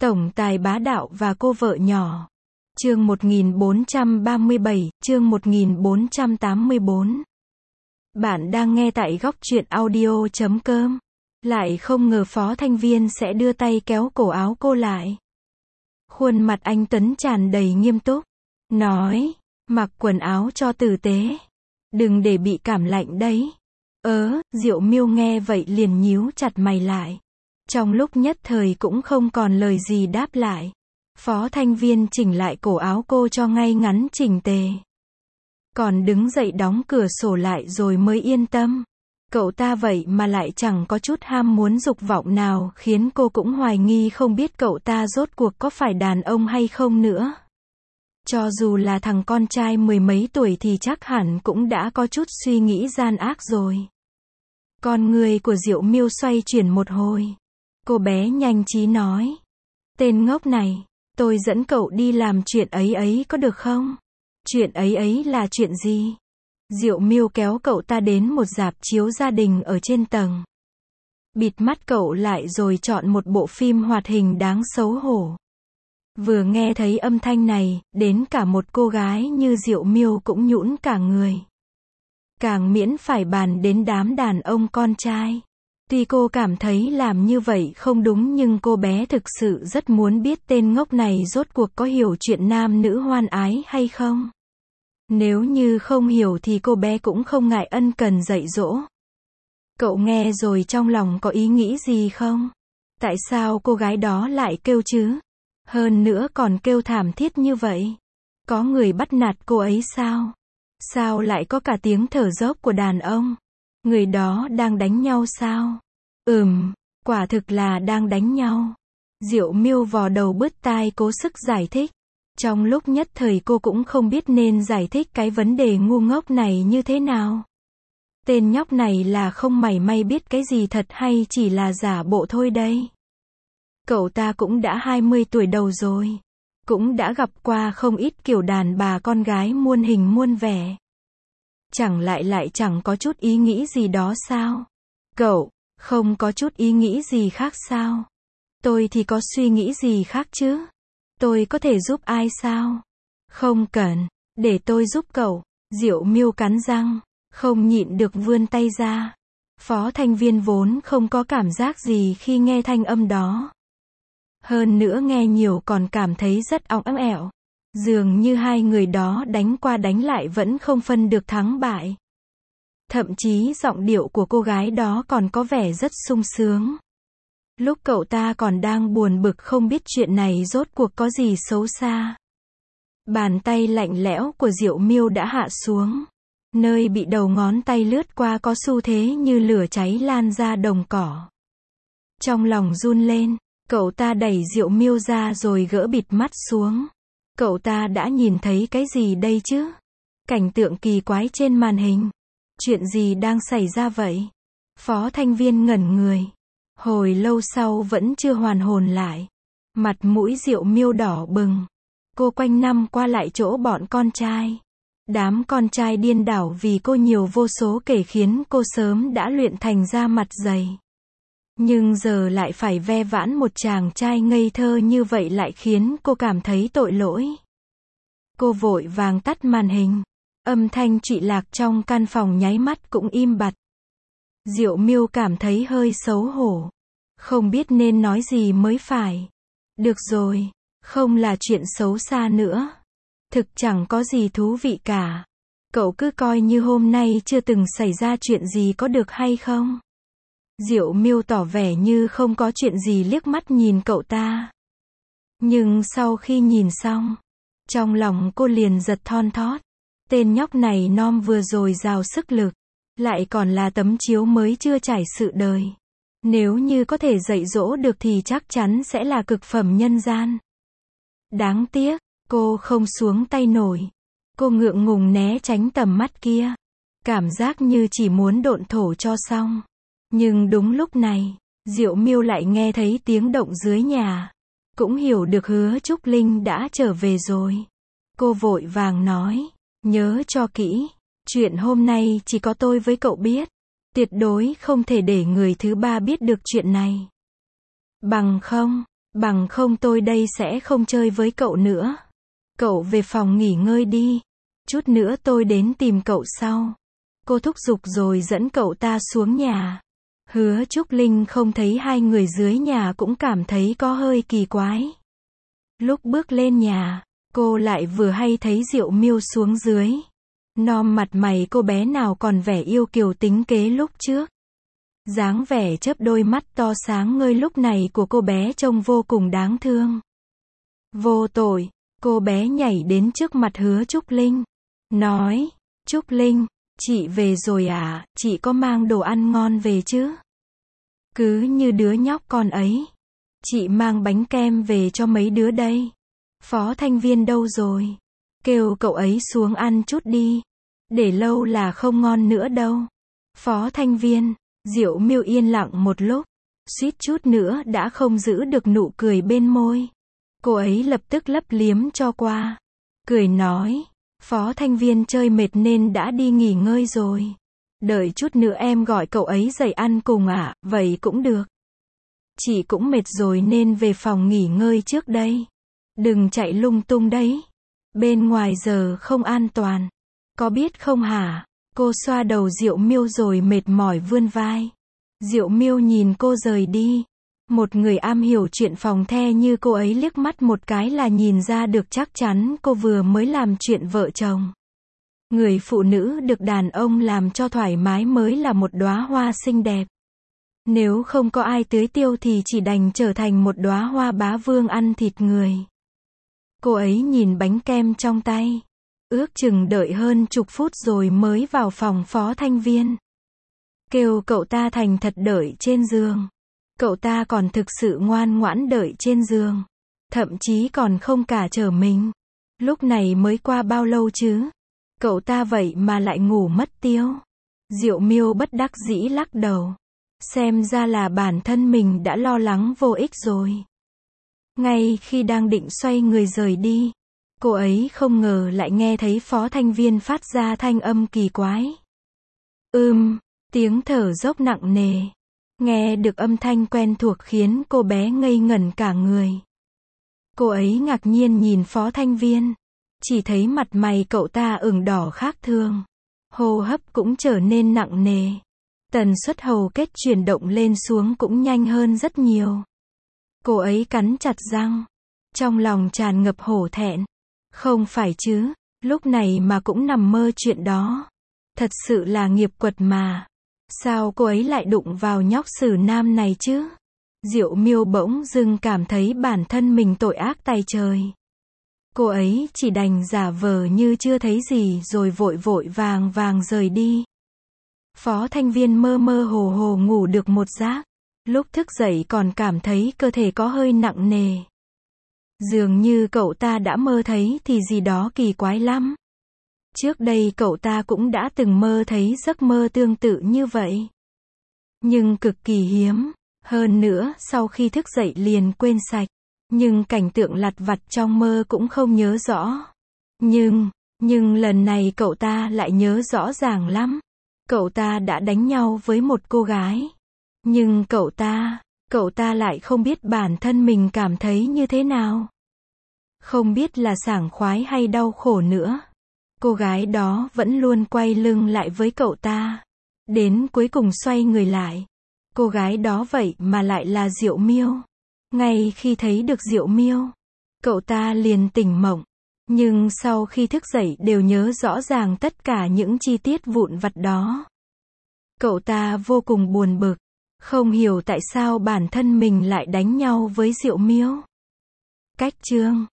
Tổng tài bá đạo và cô vợ nhỏ. Chương 1437, chương 1484. Bạn đang nghe tại góc truyện audio.com. Lại không ngờ Phó Thanh Viên sẽ đưa tay kéo cổ áo cô lại. Khuôn mặt anh Tuấn tràn đầy nghiêm túc. Nói, mặc quần áo cho tử tế. Đừng để bị cảm lạnh đấy. Diệu Miêu nghe vậy liền nhíu chặt mày lại. Trong lúc nhất thời cũng không còn lời gì đáp lại. Phó Thanh Viên chỉnh lại cổ áo cô cho ngay ngắn chỉnh tề. Còn đứng dậy đóng cửa sổ lại rồi mới yên tâm. Cậu ta vậy mà lại chẳng có chút ham muốn dục vọng nào, khiến cô cũng hoài nghi không biết cậu ta rốt cuộc có phải đàn ông hay không nữa. Cho dù là thằng con trai mười mấy tuổi thì chắc hẳn cũng đã có chút suy nghĩ gian ác rồi. Con người của Diệu Miêu xoay chuyển một hồi. Cô bé nhanh trí nói. Tên ngốc này, tôi dẫn cậu đi làm chuyện ấy có được không? Chuyện ấy là chuyện gì? Diệu Miêu kéo cậu ta đến một rạp chiếu gia đình ở trên tầng. Bịt mắt cậu lại rồi chọn một bộ phim hoạt hình đáng xấu hổ. Vừa nghe thấy âm thanh này, đến cả một cô gái như Diệu Miêu cũng nhũn cả người. Càng miễn phải bàn đến đám đàn ông con trai. Tuy cô cảm thấy làm như vậy không đúng nhưng cô bé thực sự rất muốn biết tên ngốc này rốt cuộc có hiểu chuyện nam nữ hoan ái hay không. Nếu như không hiểu thì cô bé cũng không ngại ân cần dạy dỗ. Cậu nghe rồi trong lòng có ý nghĩ gì không? Tại sao cô gái đó lại kêu chứ? Hơn nữa còn kêu thảm thiết như vậy. Có người bắt nạt cô ấy sao? Sao lại có cả tiếng thở dốc của đàn ông? Người đó đang đánh nhau sao? Quả thực là đang đánh nhau. Diệu Miêu vò đầu bứt tai cố sức giải thích. Trong lúc nhất thời cô cũng không biết nên giải thích cái vấn đề ngu ngốc này như thế nào. Tên nhóc này là không mảy may biết cái gì thật hay chỉ là giả bộ thôi đây. Cậu ta cũng đã 20 tuổi đầu rồi. Cũng đã gặp qua không ít kiểu đàn bà con gái muôn hình muôn vẻ. Chẳng lại chẳng có chút ý nghĩ gì đó sao? Cậu, không có chút ý nghĩ gì khác sao? Tôi thì có suy nghĩ gì khác chứ? Tôi có thể giúp ai sao? Không cần, để tôi giúp cậu. Diệu Miêu cắn răng, không nhịn được vươn tay ra. Phó Thanh Viên vốn không có cảm giác gì khi nghe thanh âm đó. Hơn nữa nghe nhiều còn cảm thấy rất óng ẻo. Dường như hai người đó đánh qua đánh lại vẫn không phân được thắng bại. Thậm chí giọng điệu của cô gái đó còn có vẻ rất sung sướng. Lúc cậu ta còn đang buồn bực không biết chuyện này rốt cuộc có gì xấu xa. Bàn tay lạnh lẽo của Diệu Miêu đã hạ xuống. Nơi bị đầu ngón tay lướt qua có xu thế như lửa cháy lan ra đồng cỏ. Trong lòng run lên, cậu ta đẩy Diệu Miêu ra rồi gỡ bịt mắt xuống. Cậu ta đã nhìn thấy cái gì đây chứ? Cảnh tượng kỳ quái trên màn hình. Chuyện gì đang xảy ra vậy? Phó Thanh Viên ngẩn người. Hồi lâu sau vẫn chưa hoàn hồn lại. Mặt mũi Diệu Miêu đỏ bừng. Cô quanh năm qua lại chỗ bọn con trai. Đám con trai điên đảo vì cô nhiều vô số kể khiến cô sớm đã luyện thành da mặt dày. Nhưng giờ lại phải ve vãn một chàng trai ngây thơ như vậy lại khiến cô cảm thấy tội lỗi. Cô vội vàng tắt màn hình. Âm thanh trụy lạc trong căn phòng nháy mắt cũng im bặt. Diệu Miêu cảm thấy hơi xấu hổ. Không biết nên nói gì mới phải. Được rồi, không là chuyện xấu xa nữa. Thực chẳng có gì thú vị cả. Cậu cứ coi như hôm nay chưa từng xảy ra chuyện gì có được hay không? Diệu Miêu tỏ vẻ như không có chuyện gì liếc mắt nhìn cậu ta. Nhưng sau khi nhìn xong, trong lòng cô liền giật thon thót. Tên nhóc này non vừa rồi giàu sức lực. Lại còn là tấm chiếu mới chưa trải sự đời. Nếu như có thể dạy dỗ được thì chắc chắn sẽ là cực phẩm nhân gian. Đáng tiếc, cô không xuống tay nổi. Cô ngượng ngùng né tránh tầm mắt kia. Cảm giác như chỉ muốn độn thổ cho xong. Nhưng đúng lúc này, Diệu Miêu lại nghe thấy tiếng động dưới nhà. Cũng hiểu được Hứa Trúc Linh đã trở về rồi. Cô vội vàng nói, nhớ cho kỹ. Chuyện hôm nay chỉ có tôi với cậu biết. Tuyệt đối không thể để người thứ ba biết được chuyện này. Bằng không, Bằng không tôi đây sẽ không chơi với cậu nữa. Cậu về phòng nghỉ ngơi đi. Chút nữa tôi đến tìm cậu sau. Cô thúc giục rồi dẫn cậu ta xuống nhà. Hứa Trúc Linh không thấy hai người dưới nhà cũng cảm thấy có hơi kỳ quái. Lúc bước lên nhà, cô lại vừa hay thấy Diệu Miêu xuống dưới. Nom mặt mày cô bé nào còn vẻ yêu kiều tính kế lúc trước. Dáng vẻ chớp đôi mắt to sáng ngời lúc này của cô bé trông vô cùng đáng thương. Vô tội, cô bé nhảy đến trước mặt Hứa Trúc Linh. Nói, Trúc Linh, chị về rồi à, chị có mang đồ ăn ngon về chứ? Cứ như đứa nhóc con ấy. Chị mang bánh kem về cho mấy đứa đây. Phó Thanh Viên đâu rồi? Kêu cậu ấy xuống ăn chút đi. Để lâu là không ngon nữa đâu. Phó Thanh Viên. Diệu Miêu yên lặng một lúc. Suýt chút nữa đã không giữ được nụ cười bên môi. Cô ấy lập tức lấp liếm cho qua. Cười nói. Phó Thanh Viên chơi mệt nên đã đi nghỉ ngơi rồi. Đợi chút nữa em gọi cậu ấy dậy ăn cùng ạ, vậy cũng được. Chị cũng mệt rồi nên về phòng nghỉ ngơi trước đây. Đừng chạy lung tung đấy. Bên ngoài giờ không an toàn. Có biết không hả? Cô xoa đầu Diệu Miêu rồi mệt mỏi vươn vai. Diệu Miêu nhìn cô rời đi. Một người am hiểu chuyện phòng the như cô ấy liếc mắt một cái là nhìn ra được chắc chắn cô vừa mới làm chuyện vợ chồng. Người phụ nữ được đàn ông làm cho thoải mái mới là một đóa hoa xinh đẹp. Nếu không có ai tưới tiêu thì chỉ đành trở thành một đóa hoa bá vương ăn thịt người. Cô ấy nhìn bánh kem trong tay. Ước chừng đợi hơn chục phút rồi mới vào phòng Phó Thanh Viên. Kêu cậu ta thành thật đợi trên giường. Cậu ta còn thực sự ngoan ngoãn đợi trên giường. Thậm chí còn không cả trở mình. Lúc này mới qua bao lâu chứ? Cậu ta vậy mà lại ngủ mất tiêu. Diệu Miêu bất đắc dĩ lắc đầu. Xem ra là bản thân mình đã lo lắng vô ích rồi. Ngay khi đang định xoay người rời đi, cô ấy không ngờ lại nghe thấy Phó Thanh Viên phát ra thanh âm kỳ quái. Tiếng thở dốc nặng nề. Nghe được âm thanh quen thuộc khiến cô bé ngây ngẩn cả người. Cô ấy ngạc nhiên nhìn Phó Thanh Viên. Chỉ thấy mặt mày cậu ta ửng đỏ khác thường. Hô hấp cũng trở nên nặng nề. Tần suất hầu kết chuyển động lên xuống cũng nhanh hơn rất nhiều. Cô ấy cắn chặt răng. Trong lòng tràn ngập hổ thẹn. Không phải chứ, lúc này mà cũng nằm mơ chuyện đó. Thật sự là nghiệp quật mà. Sao cô ấy lại đụng vào nhóc xử nam này chứ? Diệu Miêu bỗng dưng cảm thấy bản thân mình tội ác tày trời. Cô ấy chỉ đành giả vờ như chưa thấy gì rồi vội vội vàng vàng rời đi. Phó Thanh Viên mơ mơ hồ hồ ngủ được một giấc. Lúc thức dậy còn cảm thấy cơ thể có hơi nặng nề. Dường như cậu ta đã mơ thấy thì gì đó kỳ quái lắm. Trước đây cậu ta cũng đã từng mơ thấy giấc mơ tương tự như vậy. Nhưng cực kỳ hiếm. Hơn nữa, sau khi thức dậy liền quên sạch. Nhưng cảnh tượng lặt vặt trong mơ cũng không nhớ rõ. Nhưng lần này cậu ta lại nhớ rõ ràng lắm. Cậu ta đã đánh nhau với một cô gái. Nhưng cậu ta lại không biết bản thân mình cảm thấy như thế nào. Không biết là sảng khoái hay đau khổ nữa. Cô gái đó vẫn luôn quay lưng lại với cậu ta. Đến cuối cùng xoay người lại. Cô gái đó vậy mà lại là Diệu Miêu. Ngay khi thấy được Diệu Miêu, cậu ta liền tỉnh mộng. Nhưng sau khi thức dậy đều nhớ rõ ràng tất cả những chi tiết vụn vặt đó. Cậu ta vô cùng buồn bực. Không hiểu tại sao bản thân mình lại đánh nhau với Diệu Miêu. Cách chương